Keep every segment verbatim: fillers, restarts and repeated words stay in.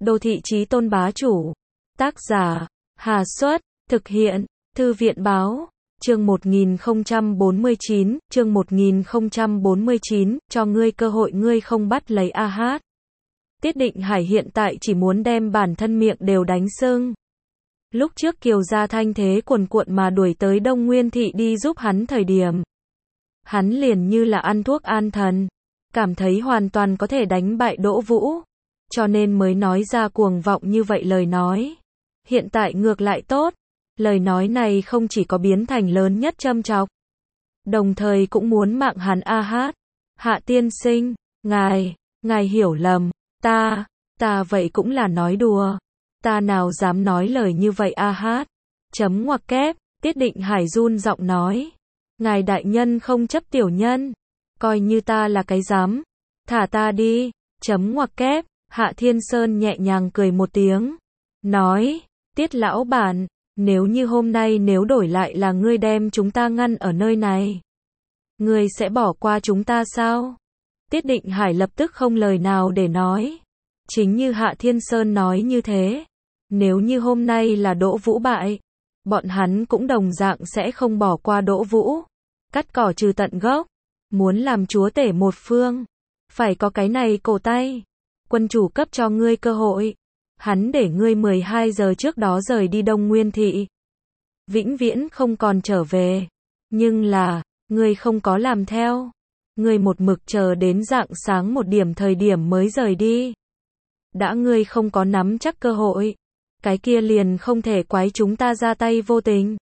Đô thị chí tôn bá chủ. Tác giả, Hà Xuất, thực hiện, Thư viện báo, chương một nghìn không trăm bốn mươi chín, chương một nghìn không trăm bốn mươi chín, cho ngươi cơ hội ngươi không bắt lấy a hát. Tiết Định Hải hiện tại chỉ muốn đem bản thân miệng đều đánh sưng. Lúc trước Kiều gia thanh thế cuồn cuộn mà đuổi tới Đông Nguyên thị đi giúp hắn thời điểm. Hắn liền như là ăn thuốc an thần, cảm thấy hoàn toàn có thể đánh bại Đỗ Vũ, cho nên mới nói ra cuồng vọng như vậy lời nói. Hiện tại ngược lại tốt, lời nói này không chỉ có biến thành lớn nhất châm chọc, đồng thời cũng muốn mạng hắn a hát. Hạ tiên sinh, ngài, ngài hiểu lầm, ta, ta vậy cũng là nói đùa, ta nào dám nói lời như vậy a hát. Chấm ngoặc kép, Tiết Định Hải run giọng nói, ngài đại nhân không chấp tiểu nhân, coi như ta là cái dám, thả ta đi. Chấm ngoặc kép, Hạ Thiên Sơn nhẹ nhàng cười một tiếng, nói, Tiết lão bản, nếu như hôm nay nếu đổi lại là ngươi đem chúng ta ngăn ở nơi này, ngươi sẽ bỏ qua chúng ta sao? Tiết Định Hải lập tức không lời nào để nói. Chính như Hạ Thiên Sơn nói như thế, nếu như hôm nay là Đỗ Vũ bại, bọn hắn cũng đồng dạng sẽ không bỏ qua Đỗ Vũ. Cắt cỏ trừ tận gốc, muốn làm chúa tể một phương, phải có cái này cổ tay. Quân chủ cấp cho ngươi cơ hội, hắn để ngươi mười hai giờ trước đó rời đi Đông Nguyên thị, vĩnh viễn không còn trở về. Nhưng là, ngươi không có làm theo, ngươi một mực chờ đến rạng sáng một điểm thời điểm mới rời đi. Đã ngươi không có nắm chắc cơ hội, cái kia liền không thể quái chúng ta ra tay vô tình.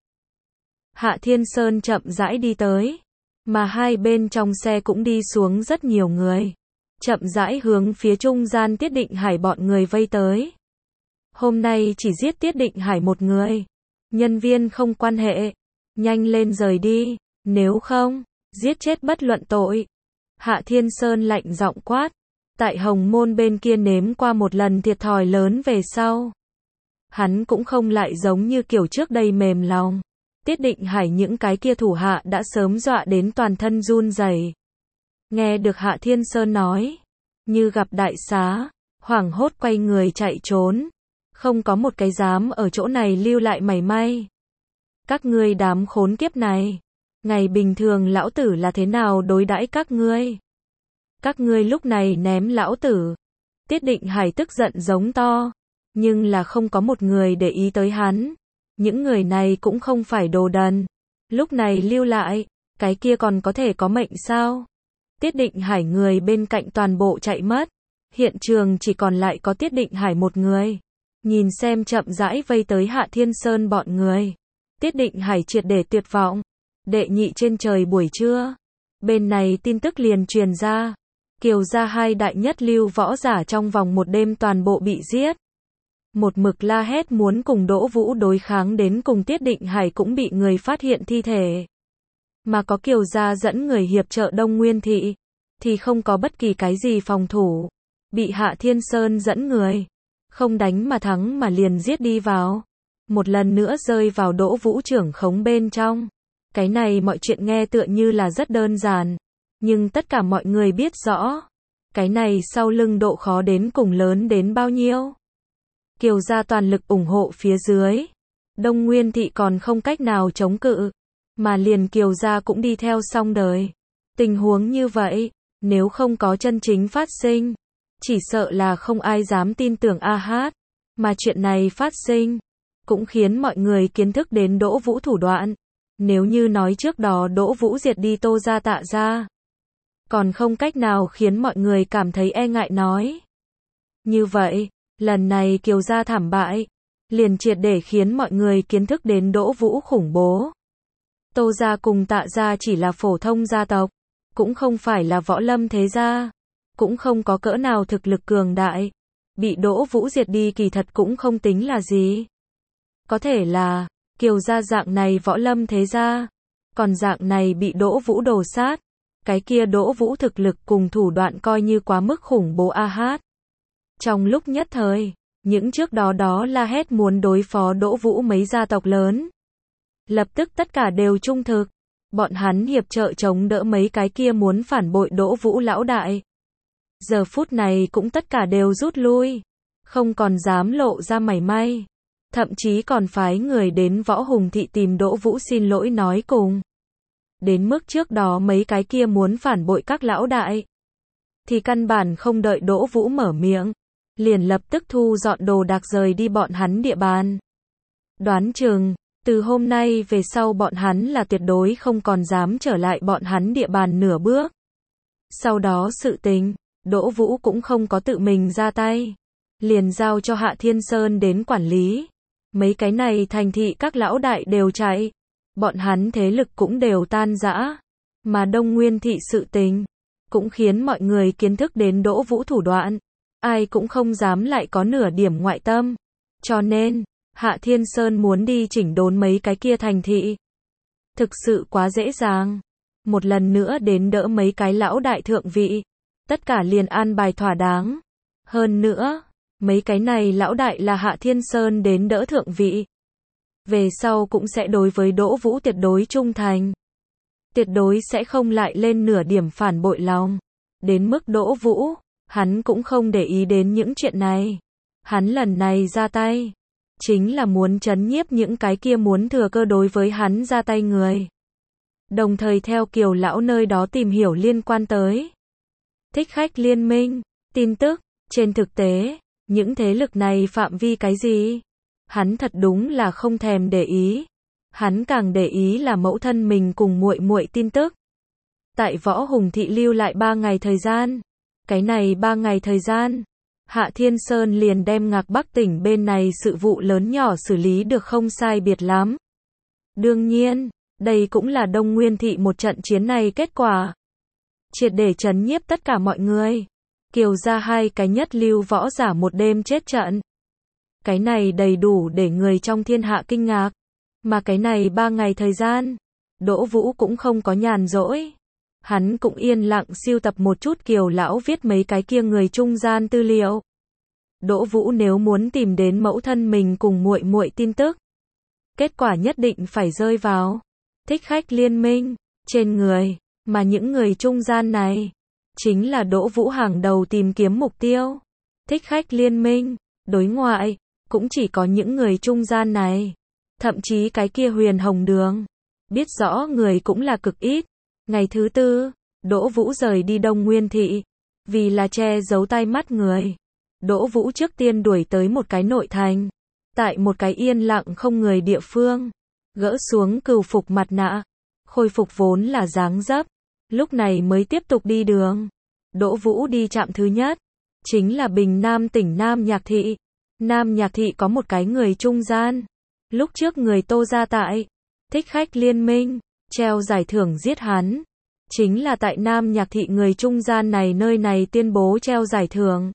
Hạ Thiên Sơn chậm rãi đi tới, mà hai bên trong xe cũng đi xuống rất nhiều người, chậm rãi hướng phía trung gian Tiết Định Hải bọn người vây tới. Hôm nay chỉ giết Tiết Định Hải một người, nhân viên không quan hệ, nhanh lên rời đi, nếu không, giết chết bất luận tội. Hạ Thiên Sơn lạnh giọng quát, tại Hồng Môn bên kia nếm qua một lần thiệt thòi lớn về sau, hắn cũng không lại giống như kiểu trước đây mềm lòng. Tiết Định Hải những cái kia thủ hạ đã sớm dọa đến toàn thân run rẩy. Nghe được Hạ Thiên Sơn nói, như gặp đại xá, hoảng hốt quay người chạy trốn, không có một cái dám ở chỗ này lưu lại mảy may. Các ngươi đám khốn kiếp này, ngày bình thường lão tử là thế nào đối đãi các ngươi? Các ngươi lúc này ném lão tử. Tiết Định Hải tức giận giống to, nhưng là không có một người để ý tới hắn. Những người này cũng không phải đồ đần, lúc này lưu lại, cái kia còn có thể có mệnh sao? Tiết Định Hải người bên cạnh toàn bộ chạy mất, hiện trường chỉ còn lại có Tiết Định Hải một người. Nhìn xem chậm rãi vây tới Hạ Thiên Sơn bọn người, Tiết Định Hải triệt để tuyệt vọng. Đệ nhị trên trời buổi trưa, bên này tin tức liền truyền ra, Kiều gia hai đại nhất lưu võ giả trong vòng một đêm toàn bộ bị giết. Một mực la hét muốn cùng Đỗ Vũ đối kháng đến cùng Tiết Định Hải cũng bị người phát hiện thi thể. Mà có Kiều gia dẫn người hiệp trợ Đông Nguyên thị, thì không có bất kỳ cái gì phòng thủ, bị Hạ Thiên Sơn dẫn người, không đánh mà thắng mà liền giết đi vào, một lần nữa rơi vào Đỗ Vũ trưởng khống bên trong. Cái này mọi chuyện nghe tựa như là rất đơn giản, nhưng tất cả mọi người biết rõ, cái này sau lưng độ khó đến cùng lớn đến bao nhiêu. Kiều gia toàn lực ủng hộ phía dưới, Đông Nguyên thị còn không cách nào chống cự, mà liền Kiều gia cũng đi theo xong đời. Tình huống như vậy, nếu không có chân chính phát sinh, chỉ sợ là không ai dám tin tưởng a hát, mà chuyện này phát sinh, cũng khiến mọi người kiến thức đến Đỗ Vũ thủ đoạn. Nếu như nói trước đó Đỗ Vũ diệt đi Tô gia Tạ gia, còn không cách nào khiến mọi người cảm thấy e ngại nói. Như vậy, lần này Kiều gia thảm bại, liền triệt để khiến mọi người kiến thức đến Đỗ Vũ khủng bố. Tô gia cùng Tạ gia chỉ là phổ thông gia tộc, cũng không phải là võ lâm thế gia, cũng không có cỡ nào thực lực cường đại. Bị Đỗ Vũ diệt đi kỳ thật cũng không tính là gì. Có thể là Kiều gia dạng này võ lâm thế gia, còn dạng này bị Đỗ Vũ đồ sát, cái kia Đỗ Vũ thực lực cùng thủ đoạn coi như quá mức khủng bố a hát. Trong lúc nhất thời, những trước đó đó la hét muốn đối phó Đỗ Vũ mấy gia tộc lớn, lập tức tất cả đều trung thực, bọn hắn hiệp trợ chống đỡ mấy cái kia muốn phản bội Đỗ Vũ lão đại. Giờ phút này cũng tất cả đều rút lui, không còn dám lộ ra mảy may. Thậm chí còn phái người đến Võ Hùng Thị tìm Đỗ Vũ xin lỗi nói cùng. Đến mức trước đó mấy cái kia muốn phản bội các lão đại, thì căn bản không đợi Đỗ Vũ mở miệng, liền lập tức thu dọn đồ đạc rời đi bọn hắn địa bàn. Đoán chừng, từ hôm nay về sau bọn hắn là tuyệt đối không còn dám trở lại bọn hắn địa bàn nửa bước. Sau đó sự tình, Đỗ Vũ cũng không có tự mình ra tay, liền giao cho Hạ Thiên Sơn đến quản lý. Mấy cái này thành thị các lão đại đều chạy, bọn hắn thế lực cũng đều tan rã, mà Đông Nguyên thị sự tình cũng khiến mọi người kiến thức đến Đỗ Vũ thủ đoạn, ai cũng không dám lại có nửa điểm ngoại tâm. Cho nên, Hạ Thiên Sơn muốn đi chỉnh đốn mấy cái kia thành thị, thực sự quá dễ dàng. Một lần nữa đến đỡ mấy cái lão đại thượng vị, tất cả liền an bài thỏa đáng. Hơn nữa, mấy cái này lão đại là Hạ Thiên Sơn đến đỡ thượng vị, về sau cũng sẽ đối với Đỗ Vũ tuyệt đối trung thành, tuyệt đối sẽ không lại lên nửa điểm phản bội lòng. Đến mức Đỗ Vũ, hắn cũng không để ý đến những chuyện này. Hắn lần này ra tay, chính là muốn trấn nhiếp những cái kia muốn thừa cơ đối với hắn ra tay người. Đồng thời theo Kiều lão nơi đó tìm hiểu liên quan tới Thích Khách Liên Minh, tin tức. Trên thực tế, những thế lực này phạm vi cái gì, hắn thật đúng là không thèm để ý. Hắn càng để ý là mẫu thân mình cùng muội muội tin tức. Tại Võ Hùng Thị lưu lại ba ngày thời gian. Cái này ba ngày thời gian, Hạ Thiên Sơn liền đem Ngạc Bắc tỉnh bên này sự vụ lớn nhỏ xử lý được không sai biệt lắm. Đương nhiên, đây cũng là Đông Nguyên Thị một trận chiến này kết quả. Triệt để trấn nhiếp tất cả mọi người. Kiều ra hai cái nhất lưu võ giả một đêm chết trận. Cái này đầy đủ để người trong thiên hạ kinh ngạc. Mà cái này ba ngày thời gian, Đỗ Vũ cũng không có nhàn rỗi. Hắn cũng yên lặng sưu tập một chút Kiều lão viết mấy cái kia người trung gian tư liệu. Đỗ Vũ nếu muốn tìm đến mẫu thân mình cùng muội muội tin tức, kết quả nhất định phải rơi vào Thích Khách Liên Minh trên người, mà những người trung gian này chính là Đỗ Vũ hàng đầu tìm kiếm mục tiêu. Thích Khách Liên Minh, đối ngoại cũng chỉ có những người trung gian này, thậm chí cái kia Huyền Hồng Đường, biết rõ người cũng là cực ít. Ngày thứ tư, Đỗ Vũ rời đi Đông Nguyên Thị, vì là che giấu tai mắt người. Đỗ Vũ trước tiên đuổi tới một cái nội thành, tại một cái yên lặng không người địa phương, gỡ xuống cừu phục mặt nạ, khôi phục vốn là dáng dấp, lúc này mới tiếp tục đi đường. Đỗ Vũ đi trạm thứ nhất, chính là Bình Nam tỉnh Nam Nhạc Thị. Nam Nhạc Thị có một cái người trung gian, lúc trước người Tô gia tại Thích Khách Liên Minh treo giải thưởng giết hắn, chính là tại Nam Nhạc Thị người trung gian này nơi này tuyên bố treo giải thưởng.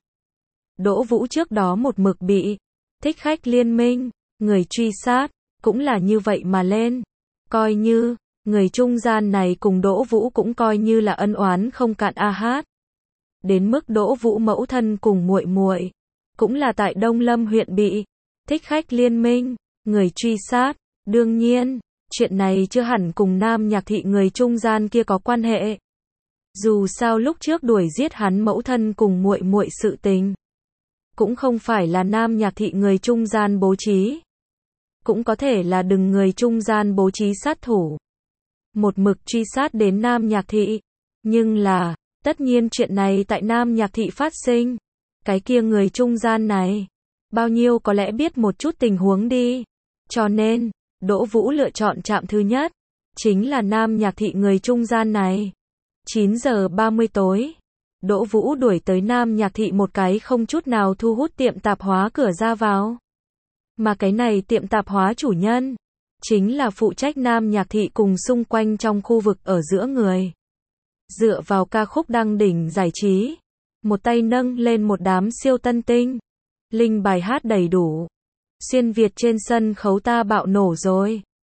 Đỗ Vũ trước đó một mực bị Thích Khách Liên Minh người truy sát, cũng là như vậy mà lên. Coi như người trung gian này cùng Đỗ Vũ cũng coi như là ân oán không cạn a hát. Đến mức Đỗ Vũ mẫu thân cùng muội muội cũng là tại Đông Lâm huyện bị Thích Khách Liên Minh người truy sát. Đương nhiên, chuyện này chưa hẳn cùng Nam Nhạc Thị người trung gian kia có quan hệ. Dù sao lúc trước đuổi giết hắn mẫu thân cùng muội muội sự tình, cũng không phải là Nam Nhạc Thị người trung gian bố trí. Cũng có thể là đừng người trung gian bố trí sát thủ. Một mực truy sát đến Nam Nhạc Thị. Nhưng là, tất nhiên chuyện này tại Nam Nhạc Thị phát sinh. Cái kia người trung gian này, bao nhiêu có lẽ biết một chút tình huống đi. Cho nên, Đỗ Vũ lựa chọn trạm thứ nhất, chính là Nam Nhạc Thị người trung gian này. chín giờ ba mươi tối, Đỗ Vũ đuổi tới Nam Nhạc Thị một cái không chút nào thu hút tiệm tạp hóa cửa ra vào. Mà cái này tiệm tạp hóa chủ nhân, chính là phụ trách Nam Nhạc Thị cùng xung quanh trong khu vực ở giữa người. Dựa vào ca khúc đăng đỉnh giải trí, một tay nâng lên một đám siêu tân tinh. Linh bài hát đầy đủ. Xuyên Việt trên sân khấu ta bạo nổ rồi.